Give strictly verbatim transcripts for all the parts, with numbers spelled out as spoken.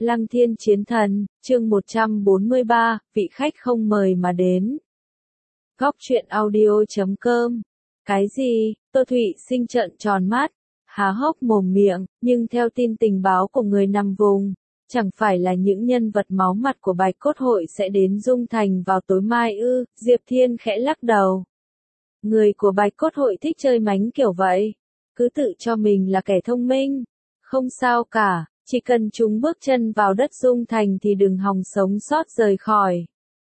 Lăng Thiên Chiến Thần, chương một trăm bốn mươi ba, vị khách không mời mà đến. Góc truyện audio chấm com. Cái gì? Tô Thụy Sinh trợn tròn mắt, há hốc mồm miệng, nhưng theo tin tình báo của người nằm vùng, chẳng phải là những nhân vật máu mặt của Bạch Cốt Hội sẽ đến Dung Thành vào tối mai ư? Diệp Thiên khẽ lắc đầu. Người của Bạch Cốt Hội thích chơi mánh kiểu vậy, cứ tự cho mình là kẻ thông minh. Không sao cả, chỉ cần chúng bước chân vào đất Dung Thành thì đừng hòng sống sót rời khỏi.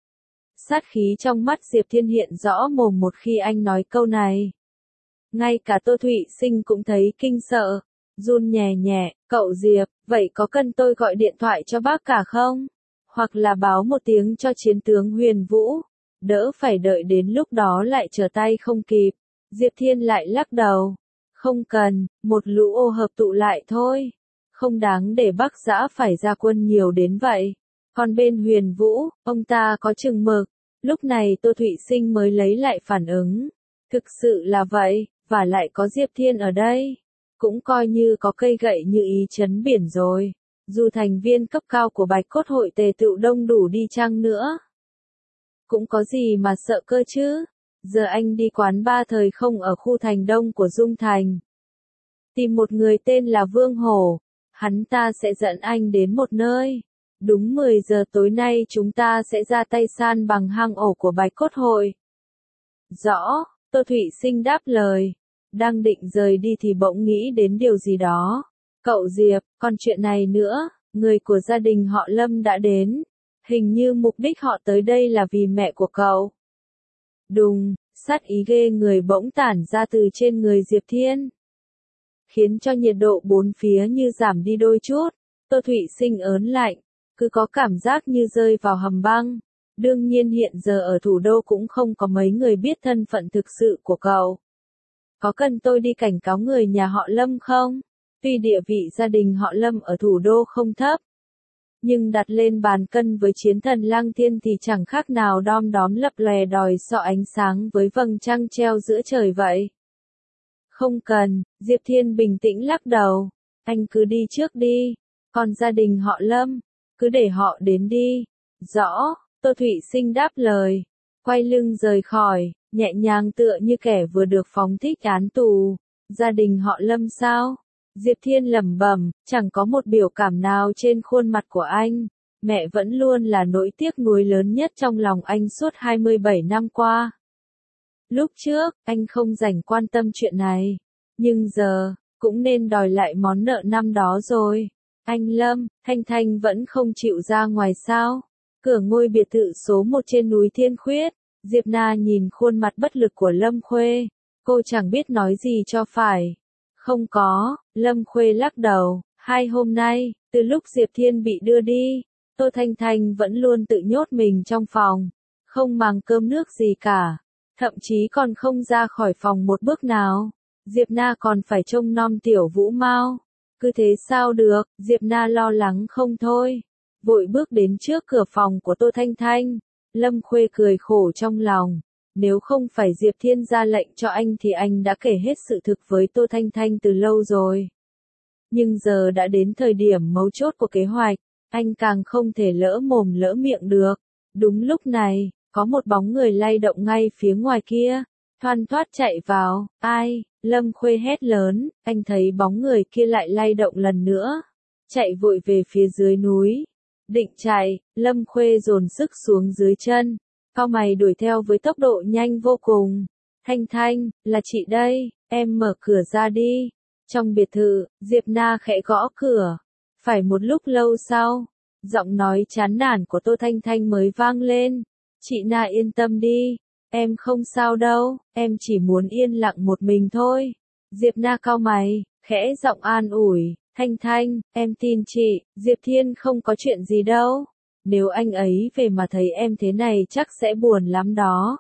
Sát khí trong mắt Diệp Thiên hiện rõ mồm một khi anh nói câu này. Ngay cả Tô Thụy Sinh cũng thấy kinh sợ, run nhẹ nhẹ, cậu Diệp, vậy có cần tôi gọi điện thoại cho bác cả không? Hoặc là báo một tiếng cho chiến tướng Huyền Vũ, đỡ phải đợi đến lúc đó lại trở tay không kịp. Diệp Thiên lại lắc đầu. Không cần, một lũ ô hợp tụ lại thôi. Không đáng để Bắc Giã phải ra quân nhiều đến vậy. Còn bên Huyền Vũ, ông ta có chừng mực. Lúc này Tô Thụy Sinh mới lấy lại phản ứng. Thực sự là vậy, và lại có Diệp Thiên ở đây. Cũng coi như có cây gậy như ý chấn biển rồi. Dù thành viên cấp cao của Bạch Cốt Hội tề tựu đông đủ đi chăng nữa. Cũng có gì mà sợ cơ chứ. Giờ anh đi quán ba thời không ở khu thành đông của Dung Thành. Tìm một người tên là Vương Hổ. Hắn ta sẽ dẫn anh đến một nơi. Đúng mười giờ tối nay chúng ta sẽ ra tay san bằng hang ổ của Bạch Cốt Hội. Rõ, Tô Thụy Sinh đáp lời. Đang định rời đi thì bỗng nghĩ đến điều gì đó. Cậu Diệp, còn chuyện này nữa, người của gia đình họ Lâm đã đến. Hình như mục đích họ tới đây là vì mẹ của cậu. Đùng, sát ý ghê người bỗng tản ra từ trên người Diệp Thiên. Khiến cho nhiệt độ bốn phía như giảm đi đôi chút. Tô Thụy Sinh ớn lạnh, cứ có cảm giác như rơi vào hầm băng. Đương nhiên hiện giờ ở thủ đô cũng không có mấy người biết thân phận thực sự của cậu. Có cần tôi đi cảnh cáo người nhà họ Lâm không? Tuy địa vị gia đình họ Lâm ở thủ đô không thấp, nhưng đặt lên bàn cân với chiến thần Lăng Thiên thì chẳng khác nào đom đóm lập lòe đòi sọ ánh sáng với vầng trăng treo giữa trời vậy. Không cần, Diệp Thiên bình tĩnh lắc đầu. Anh cứ đi trước đi. Còn gia đình họ Lâm, cứ để họ đến đi. Rõ, Tô Thụy Sinh đáp lời. Quay lưng rời khỏi, nhẹ nhàng tựa như kẻ vừa được phóng thích án tù. Gia đình họ Lâm sao? Diệp Thiên lẩm bẩm, chẳng có một biểu cảm nào trên khuôn mặt của anh. Mẹ vẫn luôn là nỗi tiếc nuối lớn nhất trong lòng anh suốt hai mươi bảy năm qua. Lúc trước, anh không dành quan tâm chuyện này. Nhưng giờ, cũng nên đòi lại món nợ năm đó rồi. Anh Lâm, Thanh Thanh vẫn không chịu ra ngoài sao? Cửa ngôi biệt thự số một trên núi Thiên Khuyết. Diệp Na nhìn khuôn mặt bất lực của Lâm Khuê. Cô chẳng biết nói gì cho phải. Không có, Lâm Khuê lắc đầu. Hai hôm nay, từ lúc Diệp Thiên bị đưa đi, Tô Thanh Thanh vẫn luôn tự nhốt mình trong phòng. Không mang cơm nước gì cả. Thậm chí còn không ra khỏi phòng một bước nào. Diệp Na còn phải trông nom tiểu Vũ Mao. Cứ thế sao được, Diệp Na lo lắng không thôi. Vội bước đến trước cửa phòng của Tô Thanh Thanh. Lâm Khuê cười khổ trong lòng. Nếu không phải Diệp Thiên ra lệnh cho anh thì anh đã kể hết sự thực với Tô Thanh Thanh từ lâu rồi. Nhưng giờ đã đến thời điểm mấu chốt của kế hoạch. Anh càng không thể lỡ mồm lỡ miệng được. Đúng lúc này, có một bóng người lay động ngay phía ngoài kia. Thoăn thoắt chạy vào. Ai? Lâm Khuê hét lớn. Anh thấy bóng người kia lại lay động lần nữa. Chạy vội về phía dưới núi. Định chạy, Lâm Khuê dồn sức xuống dưới chân. Cao mày đuổi theo với tốc độ nhanh vô cùng. Thanh Thanh, là chị đây, em mở cửa ra đi. Trong biệt thự, Diệp Na khẽ gõ cửa. Phải một lúc lâu sau, giọng nói chán nản của Tô Thanh Thanh mới vang lên. Chị Na yên tâm đi, em không sao đâu, em chỉ muốn yên lặng một mình thôi. Diệp Na cau mày, khẽ giọng an ủi. Thanh Thanh, em tin chị, Diệp Thiên không có chuyện gì đâu. Nếu anh ấy về mà thấy em thế này chắc sẽ buồn lắm đó.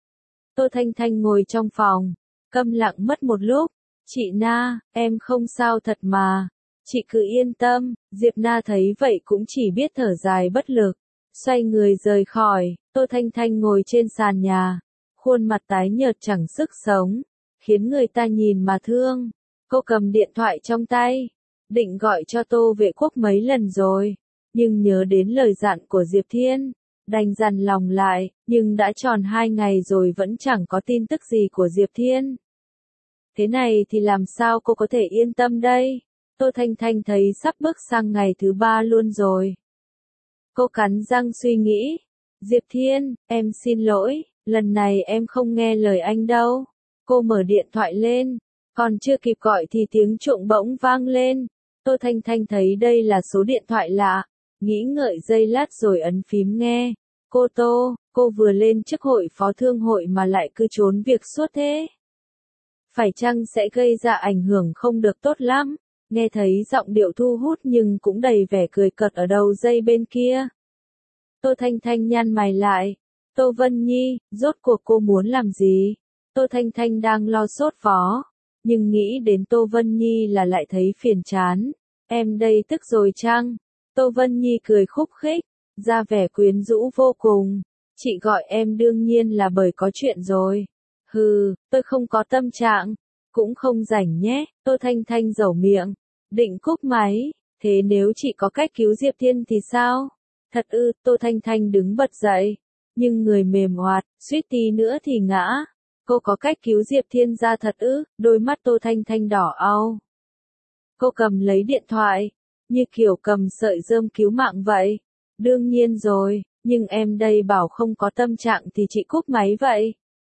Tô Thanh Thanh ngồi trong phòng, câm lặng mất một lúc. Chị Na, em không sao thật mà. Chị cứ yên tâm. Diệp Na thấy vậy cũng chỉ biết thở dài bất lực. Xoay người rời khỏi. Tô Thanh Thanh ngồi trên sàn nhà. Khuôn mặt tái nhợt chẳng sức sống. Khiến người ta nhìn mà thương. Cô cầm điện thoại trong tay. Định gọi cho Tô Vệ Quốc mấy lần rồi. nhưng nhớ đến lời dặn của Diệp Thiên, đành dằn lòng lại, nhưng đã tròn hai ngày rồi vẫn chẳng có tin tức gì của Diệp Thiên. Thế này thì làm sao cô có thể yên tâm đây? Tô Thanh Thanh thấy sắp bước sang ngày thứ ba luôn rồi. Cô cắn răng suy nghĩ. Diệp Thiên, em xin lỗi, lần này em không nghe lời anh đâu. Cô mở điện thoại lên, còn chưa kịp gọi thì tiếng chuông bỗng vang lên. Tô Thanh Thanh thấy đây là số điện thoại lạ, nghĩ ngợi giây lát rồi ấn phím nghe. Cô Tô, cô vừa lên chức hội phó thương hội mà lại cứ trốn việc suốt thế. Phải chăng sẽ gây ra ảnh hưởng không được tốt lắm? Nghe thấy giọng điệu thu hút nhưng cũng đầy vẻ cười cợt ở đầu dây bên kia. Tô Thanh Thanh nhăn mày lại. Tô Vân Nhi, rốt cuộc cô muốn làm gì? Tô Thanh Thanh đang lo sốt vó, nhưng nghĩ đến Tô Vân Nhi là lại thấy phiền chán. Em đây tức rồi chăng? Tô Vân Nhi cười khúc khích, ra vẻ quyến rũ vô cùng. Chị gọi em đương nhiên là bởi có chuyện rồi. Hừ, tôi không có tâm trạng, cũng không rảnh nhé. Tô Thanh Thanh dẩu miệng, định cúp máy. Thế nếu chị có cách cứu Diệp Thiên thì sao? Thật ư? Tô Thanh Thanh đứng bật dậy, nhưng người mềm oạt, suýt tí nữa thì ngã. Cô có cách cứu Diệp Thiên ra thật ư? Đôi mắt Tô Thanh Thanh đỏ au. Cô cầm lấy điện thoại, như kiểu cầm sợi rơm cứu mạng vậy. Đương nhiên rồi, nhưng em đây bảo không có tâm trạng thì chị cúp máy vậy.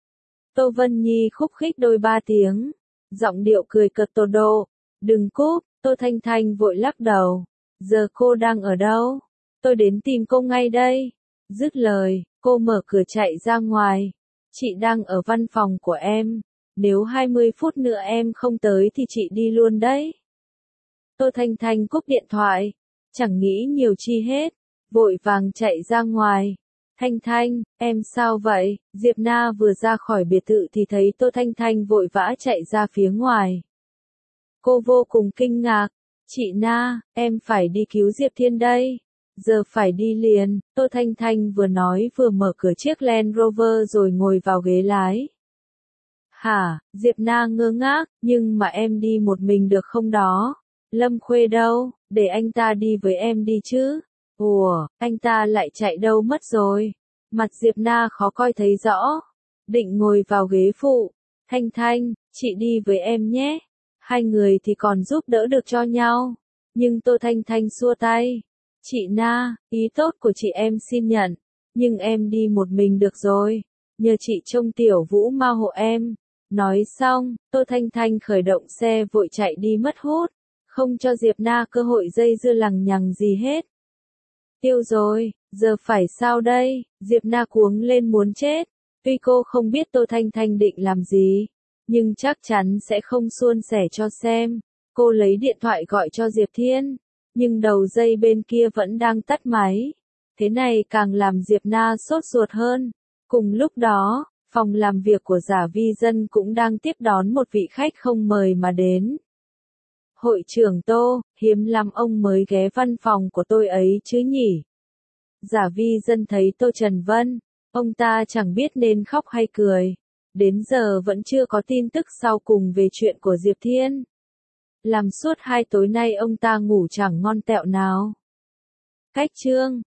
Tô Vân Nhi khúc khích đôi ba tiếng, giọng điệu cười cợt Tô Đô. Đừng cúp. Tô Thanh Thanh vội lắc đầu. Giờ cô đang ở đâu? Tôi đến tìm cô ngay đây. Dứt lời, cô mở cửa chạy ra ngoài. Chị đang ở văn phòng của em. Nếu hai mươi phút nữa em không tới thì chị đi luôn đấy. Tô Thanh Thanh cúp điện thoại, chẳng nghĩ nhiều chi hết, vội vàng chạy ra ngoài. Thanh Thanh, em sao vậy? Diệp Na vừa ra khỏi biệt thự thì thấy Tô Thanh Thanh vội vã chạy ra phía ngoài. Cô vô cùng kinh ngạc. Chị Na, em phải đi cứu Diệp Thiên đây. Giờ phải đi liền. Tô Thanh Thanh vừa nói vừa mở cửa chiếc Land Rover rồi ngồi vào ghế lái. Hả? Diệp Na ngơ ngác, nhưng mà em đi một mình được không đó? Lâm Khuê đâu? Để anh ta đi với em đi chứ. Ủa, anh ta lại chạy đâu mất rồi? Mặt Diệp Na khó coi thấy rõ. Định ngồi vào ghế phụ. Thanh Thanh, chị đi với em nhé. Hai người thì còn giúp đỡ được cho nhau. Nhưng Tô Thanh Thanh xua tay. Chị Na, ý tốt của chị em xin nhận. Nhưng em đi một mình được rồi. Nhờ chị trông Tiểu Vũ ma hộ em. Nói xong, Tô Thanh Thanh khởi động xe vội chạy đi mất hút. Không cho Diệp Na cơ hội dây dưa lằng nhằng gì hết. Tiêu rồi, giờ phải sao đây? Diệp Na cuống lên muốn chết. Tuy cô không biết Tô Thanh Thanh định làm gì, nhưng chắc chắn sẽ không suôn sẻ cho xem. Cô lấy điện thoại gọi cho Diệp Thiên, nhưng đầu dây bên kia vẫn đang tắt máy. Thế này càng làm Diệp Na sốt ruột hơn. Cùng lúc đó, phòng làm việc của Giả Vi Dân cũng đang tiếp đón một vị khách không mời mà đến. Hội trưởng Tô, hiếm lắm ông mới ghé văn phòng của tôi ấy chứ nhỉ? Giả Vi Dân thấy Tô Trần Vân, ông ta chẳng biết nên khóc hay cười. Đến giờ vẫn chưa có tin tức sau cùng về chuyện của Diệp Thiên. Làm suốt hai tối nay ông ta ngủ chẳng ngon tẹo nào. Cách chương